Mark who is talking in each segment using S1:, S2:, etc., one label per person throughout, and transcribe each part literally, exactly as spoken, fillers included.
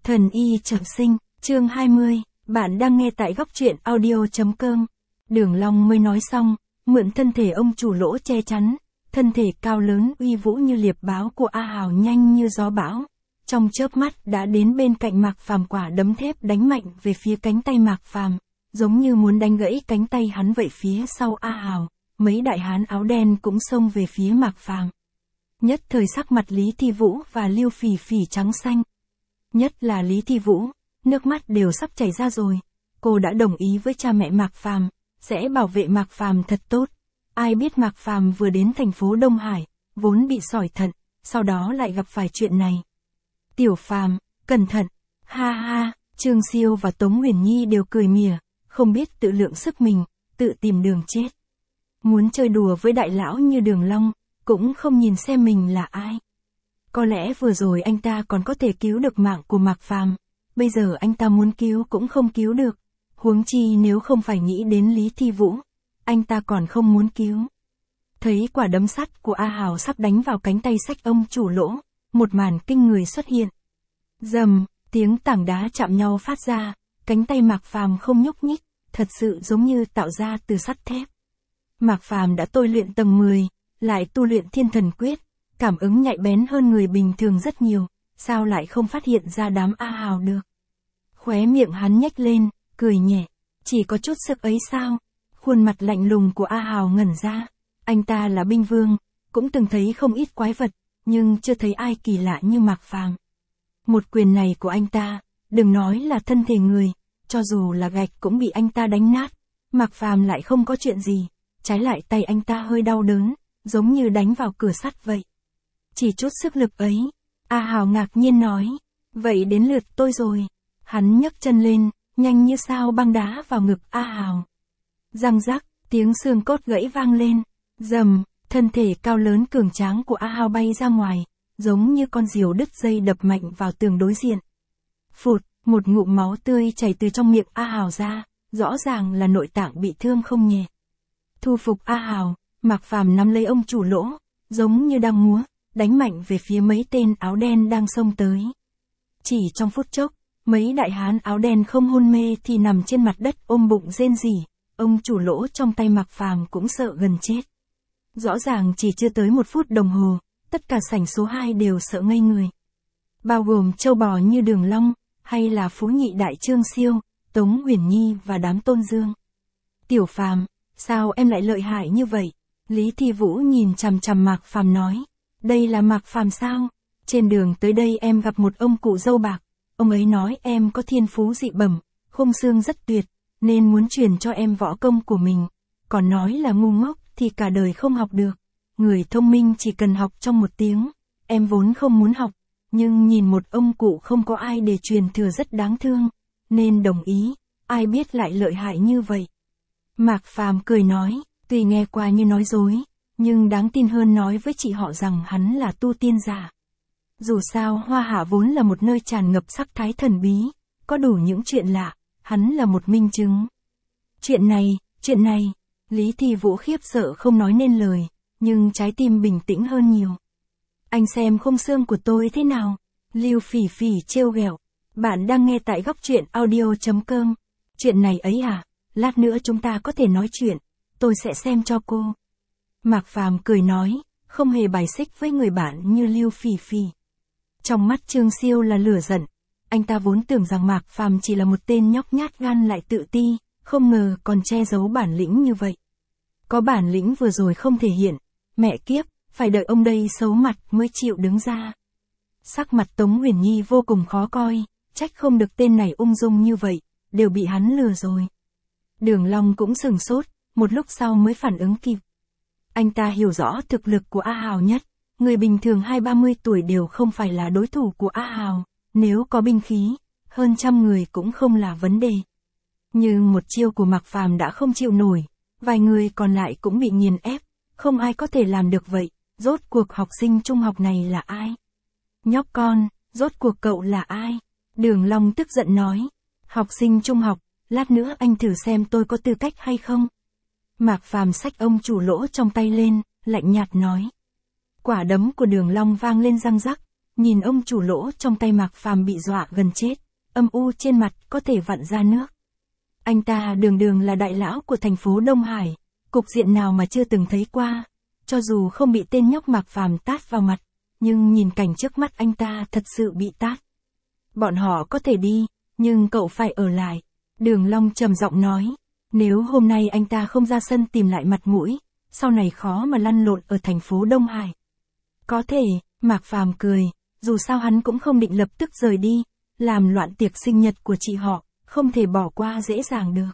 S1: Thần y trọng sinh, chương hai mươi, bạn đang nghe tại góc truyện audio.com. Đường Long mới nói xong, mượn thân thể ông chủ Lỗ che chắn, thân thể cao lớn uy vũ như liệp báo của A Hào nhanh như gió bão. Trong chớp mắt đã đến bên cạnh Mạc Phàm, quả đấm thép đánh mạnh về phía cánh tay Mạc Phàm, giống như muốn đánh gãy cánh tay hắn vậy. Phía sau A Hào, mấy đại hán áo đen cũng xông về phía Mạc Phàm. Nhất thời sắc mặt Lý Thi Vũ và Lưu Phỉ Phỉ trắng xanh. Nhất là Lý Thi Vũ, nước mắt đều sắp chảy ra rồi. Cô đã đồng ý với cha mẹ Mạc Phàm, sẽ bảo vệ Mạc Phàm thật tốt. Ai biết Mạc Phàm vừa đến thành phố Đông Hải, vốn bị sỏi thận, sau đó lại gặp phải chuyện này. Tiểu Phàm, cẩn thận. Ha ha, Trương Siêu và Tống Huyền Nhi đều cười mỉa, không biết tự lượng sức mình, tự tìm đường chết. Muốn chơi đùa với đại lão như Đường Long, cũng không nhìn xem mình là ai. Có lẽ vừa rồi anh ta còn có thể cứu được mạng của Mạc Phàm, bây giờ anh ta muốn cứu cũng không cứu được. Huống chi nếu không phải nghĩ đến Lý Thi Vũ, anh ta còn không muốn cứu. Thấy quả đấm sắt của A Hào sắp đánh vào cánh tay xách ông chủ Lỗ, một màn kinh người xuất hiện. Rầm, tiếng tảng đá chạm nhau phát ra, cánh tay Mạc Phàm không nhúc nhích, thật sự giống như tạo ra từ sắt thép. Mạc Phàm đã tôi luyện tầng mười, lại tu luyện Thiên Thần Quyết, cảm ứng nhạy bén hơn người bình thường rất nhiều, sao lại không phát hiện ra đám A Hào được. Khóe miệng hắn nhếch lên, cười nhẹ, chỉ có chút sức ấy sao? Khuôn mặt lạnh lùng của A Hào ngẩn ra, anh ta là binh vương, cũng từng thấy không ít quái vật, nhưng chưa thấy ai kỳ lạ như Mạc Phàm. Một quyền này của anh ta, đừng nói là thân thể người, cho dù là gạch cũng bị anh ta đánh nát. Mạc Phàm lại không có chuyện gì, trái lại tay anh ta hơi đau đớn, giống như đánh vào cửa sắt vậy. Chỉ chút sức lực ấy, A Hào ngạc nhiên nói, vậy đến lượt tôi rồi. Hắn nhấc chân lên, nhanh như sao băng đá vào ngực A Hào. Răng rắc, tiếng xương cốt gãy vang lên, rầm, thân thể cao lớn cường tráng của A Hào bay ra ngoài, giống như con diều đứt dây đập mạnh vào tường đối diện. Phụt, một ngụm máu tươi chảy từ trong miệng A Hào ra, rõ ràng là nội tạng bị thương không nhẹ. Thu phục A Hào, Mạc Phàm nắm lấy ông chủ Lỗ, giống như đang múa, đánh mạnh về phía mấy tên áo đen đang xông tới. Chỉ trong phút chốc, mấy đại hán áo đen không hôn mê thì nằm trên mặt đất ôm bụng rên rỉ, ông chủ Lỗ trong tay Mạc Phàm cũng sợ gần chết. Rõ ràng chỉ chưa tới một phút đồng hồ, tất cả sảnh số hai đều sợ ngây người. Bao gồm châu bò như Đường Long, hay là phú nhị đại Trương Siêu, Tống Huyền Nhi và đám Tôn Dương. Tiểu Phàm, sao em lại lợi hại như vậy? Lý Thi Vũ nhìn chằm chằm Mạc Phàm nói, đây là Mạc Phàm sao? Trên đường tới đây em gặp một ông cụ râu bạc, ông ấy nói em có thiên phú dị bẩm, khung xương rất tuyệt, nên muốn truyền cho em võ công của mình, còn nói là ngu ngốc thì cả đời không học được, người thông minh chỉ cần học trong một tiếng, em vốn không muốn học, nhưng nhìn một ông cụ không có ai để truyền thừa rất đáng thương, nên đồng ý, ai biết lại lợi hại như vậy. Mạc Phàm cười nói, tuy nghe qua như nói dối, nhưng đáng tin hơn nói với chị họ rằng hắn là tu tiên giả. Dù sao Hoa Hạ vốn là một nơi tràn ngập sắc thái thần bí, có đủ những chuyện lạ, hắn là một minh chứng. Chuyện này, chuyện này, Lý Thi Vũ khiếp sợ không nói nên lời, nhưng trái tim bình tĩnh hơn nhiều. Anh xem khung xương của tôi thế nào? Lưu Phỉ Phỉ trêu ghẹo. Bạn đang nghe tại góc truyện audio.com. Chuyện này ấy à, lát nữa chúng ta có thể nói chuyện, tôi sẽ xem cho cô. Mạc Phàm cười nói, không hề bài xích với người bạn như Lưu Phỉ Phỉ. Trong mắt Trương Siêu là lửa giận, anh ta vốn tưởng rằng Mạc Phàm chỉ là một tên nhóc nhát gan lại tự ti, không ngờ còn che giấu bản lĩnh như vậy. Có bản lĩnh vừa rồi không thể hiện, mẹ kiếp, phải đợi ông đây xấu mặt mới chịu đứng ra. Sắc mặt Tống Huyền Nhi vô cùng khó coi, trách không được tên này ung dung như vậy, đều bị hắn lừa rồi. Đường Long cũng sừng sốt, một lúc sau mới phản ứng kịp. Anh ta hiểu rõ thực lực của A Hào nhất, người bình thường hai ba mươi tuổi đều không phải là đối thủ của A Hào, nếu có binh khí, hơn trăm người cũng không là vấn đề. Nhưng một chiêu của Mạc Phàm đã không chịu nổi, vài người còn lại cũng bị nghiền ép, không ai có thể làm được vậy, rốt cuộc học sinh trung học này là ai? Nhóc con, rốt cuộc cậu là ai? Đường Long tức giận nói, học sinh trung học, lát nữa anh thử xem tôi có tư cách hay không? Mạc Phàm xách ông chủ Lỗ trong tay lên, lạnh nhạt nói. Quả đấm của Đường Long vang lên răng rắc, nhìn ông chủ lỗ trong tay Mạc Phàm bị dọa gần chết, âm u trên mặt có thể vặn ra nước. Anh ta đường đường là đại lão của thành phố Đông Hải, cục diện nào mà chưa từng thấy qua, cho dù không bị tên nhóc Mạc Phàm tát vào mặt, nhưng nhìn cảnh trước mắt anh ta thật sự bị tát. Bọn họ có thể đi, nhưng cậu phải ở lại. Đường Long trầm giọng nói, nếu hôm nay anh ta không ra sân tìm lại mặt mũi, sau này khó mà lăn lộn ở thành phố Đông Hải. Có thể, Mạc Phàm cười, dù sao hắn cũng không định lập tức rời đi, làm loạn tiệc sinh nhật của chị họ, không thể bỏ qua dễ dàng được.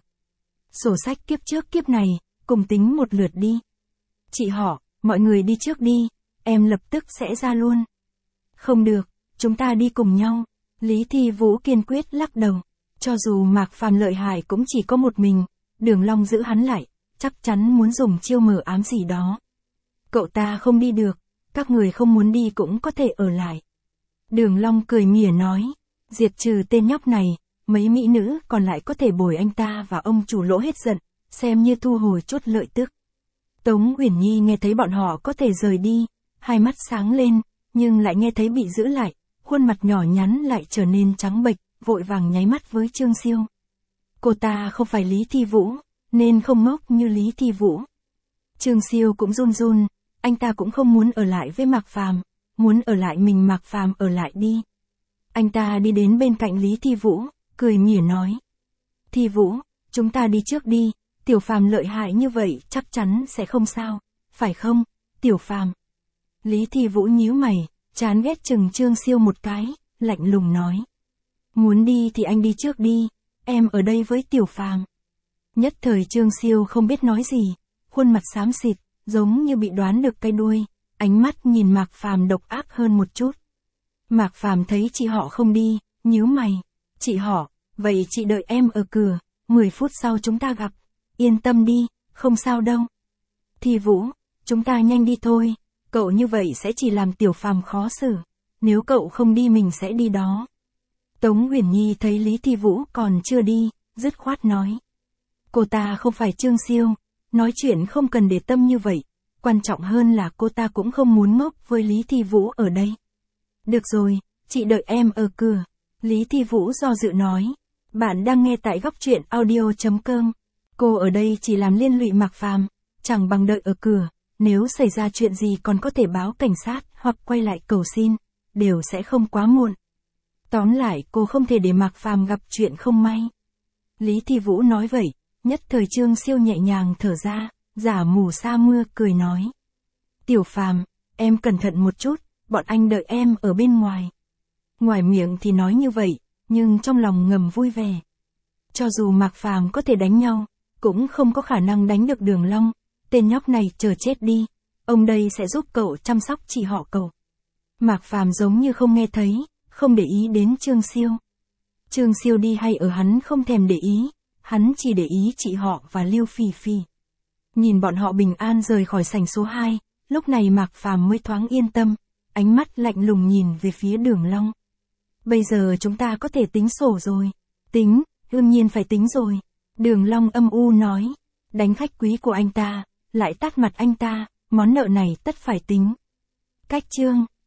S1: Sổ sách kiếp trước kiếp này, cùng tính một lượt đi. Chị họ, mọi người đi trước đi, em lập tức sẽ ra luôn. Không được, chúng ta đi cùng nhau. Lý Thi Vũ kiên quyết lắc đầu. Cho dù Mạc Phàm lợi hại cũng chỉ có một mình, Đường Long giữ hắn lại, chắc chắn muốn dùng chiêu mờ ám gì đó. Cậu ta không đi được, các người không muốn đi cũng có thể ở lại. Đường Long cười mỉa nói, diệt trừ tên nhóc này, mấy mỹ nữ còn lại có thể bồi anh ta và ông chủ lỗ hết giận, xem như thu hồi chút lợi tức. Tống Uyển Nhi nghe thấy bọn họ có thể rời đi, hai mắt sáng lên, nhưng lại nghe thấy bị giữ lại, khuôn mặt nhỏ nhắn lại trở nên trắng bệch, vội vàng nháy mắt với Trương Siêu. Cô ta không phải Lý Thi Vũ, nên không ngốc như Lý Thi Vũ. Trương Siêu cũng run run, anh ta cũng không muốn ở lại với Mạc Phàm, muốn ở lại mình Mạc Phàm ở lại đi. Anh ta đi đến bên cạnh Lý Thi Vũ, cười mỉa nói. Thi Vũ, chúng ta đi trước đi, Tiểu Phàm lợi hại như vậy chắc chắn sẽ không sao, phải không, Tiểu Phàm? Lý Thi Vũ nhíu mày, chán ghét chừng Trương Siêu một cái, lạnh lùng nói. Muốn đi thì anh đi trước đi, em ở đây với Tiểu Phàm. Nhất thời Trương Siêu không biết nói gì, khuôn mặt xám xịt, giống như bị đoán được cái đuôi, ánh mắt nhìn Mạc Phàm độc ác hơn một chút. Mạc Phàm thấy chị họ không đi, nhíu mày. Chị họ, vậy chị đợi em ở cửa, mười phút sau chúng ta gặp. Yên tâm đi, không sao đâu. Thi Vũ, chúng ta nhanh đi thôi, cậu như vậy sẽ chỉ làm Tiểu Phàm khó xử. Nếu cậu không đi mình sẽ đi đó. Tống Uyển Nhi thấy Lý Thi Vũ còn chưa đi, dứt khoát nói. Cô ta không phải Trương Siêu, nói chuyện không cần để tâm như vậy, quan trọng hơn là cô ta cũng không muốn ngốc với Lý Thi Vũ ở đây. Được rồi, chị đợi em ở cửa. Lý Thi Vũ do dự nói. Bạn đang nghe tại góc truyện audio chấm com. Cô ở đây chỉ làm liên lụy Mạc Phàm, chẳng bằng đợi ở cửa, nếu xảy ra chuyện gì còn có thể báo cảnh sát hoặc quay lại cầu xin, đều sẽ không quá muộn. Tóm lại cô không thể để Mạc Phàm gặp chuyện không may. Lý Thi Vũ nói vậy, nhất thời Trương Siêu nhẹ nhàng thở ra, giả mù sa mưa cười nói. Tiểu Phàm, em cẩn thận một chút, bọn anh đợi em ở bên ngoài. Ngoài miệng thì nói như vậy, nhưng trong lòng ngầm vui vẻ. Cho dù Mạc Phàm có thể đánh nhau, cũng không có khả năng đánh được Đường Long, tên nhóc này chờ chết đi, ông đây sẽ giúp cậu chăm sóc chị họ cậu. Mạc Phàm giống như không nghe thấy, không để ý đến Trương Siêu. Trương Siêu đi hay ở hắn không thèm để ý, hắn chỉ để ý chị họ và Lưu Phỉ Phỉ. Nhìn bọn họ bình an rời khỏi sảnh số hai, lúc này Mạc Phàm mới thoáng yên tâm, ánh mắt lạnh lùng nhìn về phía Đường Long. Bây giờ chúng ta có thể tính sổ rồi. Tính, đương nhiên phải tính rồi. Đường Long âm u nói, đánh khách quý của anh ta, lại tát mặt anh ta, món nợ này tất phải tính. Cách chương